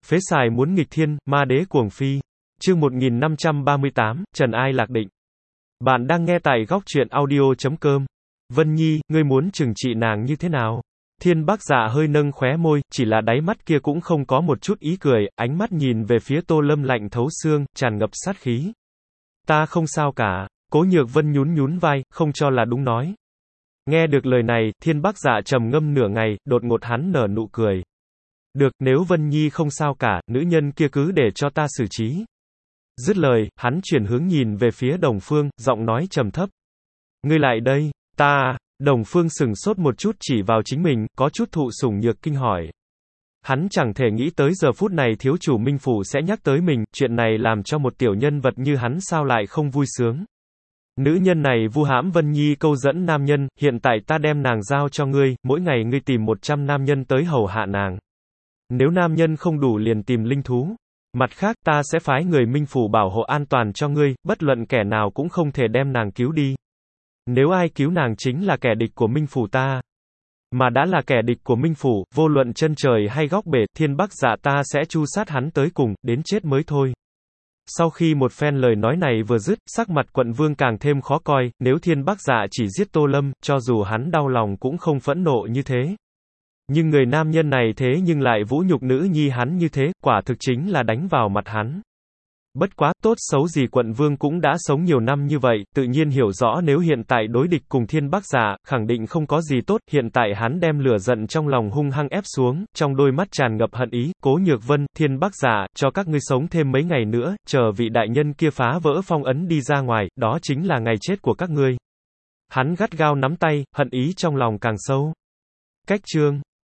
Phế xài muốn nghịch thiên, ma đế cuồng phi. Chương 1538, Trần Ai Lạc Định. Bạn đang nghe tại góc truyện audio.com. Vân Nhi, ngươi muốn trừng trị nàng như thế nào? Thiên Bác Dạ hơi nâng khóe môi, chỉ là đáy mắt kia cũng không có một chút ý cười, ánh mắt nhìn về phía Tô Lâm lạnh thấu xương, tràn ngập sát khí. Ta không sao cả. Cố Nhược Vân nhún nhún vai, không cho là đúng nói. Nghe được lời này, Thiên Bác Dạ trầm ngâm nửa ngày, đột ngột hắn nở nụ cười. Được, nếu Vân Nhi không sao cả, nữ nhân kia cứ để cho ta xử trí. Dứt lời, hắn chuyển hướng nhìn về phía Đồng Phương, giọng nói trầm thấp. Ngươi lại đây, ta. Đồng Phương sừng sốt một chút chỉ vào chính mình, có chút thụ sủng nhược kinh hỏi. Hắn chẳng thể nghĩ tới giờ phút này thiếu chủ Minh Phủ sẽ nhắc tới mình, chuyện này làm cho một tiểu nhân vật như hắn sao lại không vui sướng. Nữ nhân này vu hãm Vân Nhi câu dẫn nam nhân, hiện tại ta đem nàng giao cho ngươi, mỗi ngày ngươi tìm 100 nam nhân tới hầu hạ nàng. Nếu nam nhân không đủ liền tìm linh thú. Mặt khác, ta sẽ phái người Minh Phủ bảo hộ an toàn cho ngươi, bất luận kẻ nào cũng không thể đem nàng cứu đi. Nếu ai cứu nàng chính là kẻ địch của Minh Phủ ta. Mà đã là kẻ địch của Minh Phủ, vô luận chân trời hay góc bể, Thiên Bác Dạ ta sẽ tru sát hắn tới cùng, đến chết mới thôi. Sau khi một phen lời nói này vừa dứt, sắc mặt Quận Vương càng thêm khó coi, nếu Thiên Bác Dạ chỉ giết Tô Lâm, cho dù hắn đau lòng cũng không phẫn nộ như thế. Nhưng người nam nhân này thế nhưng lại vũ nhục nữ nhi hắn như thế, quả thực chính là đánh vào mặt hắn. Bất quá, tốt xấu gì Quận Vương cũng đã sống nhiều năm như vậy, tự nhiên hiểu rõ nếu hiện tại đối địch cùng Thiên Bác Dạ, khẳng định không có gì tốt, hiện tại hắn đem lửa giận trong lòng hung hăng ép xuống, trong đôi mắt tràn ngập hận ý, Cố Nhược Vân, Thiên Bác Dạ, cho các ngươi sống thêm mấy ngày nữa, chờ vị đại nhân kia phá vỡ phong ấn đi ra ngoài, đó chính là ngày chết của các ngươi. Hắn gắt gao nắm tay, hận ý trong lòng càng sâu. Cách chương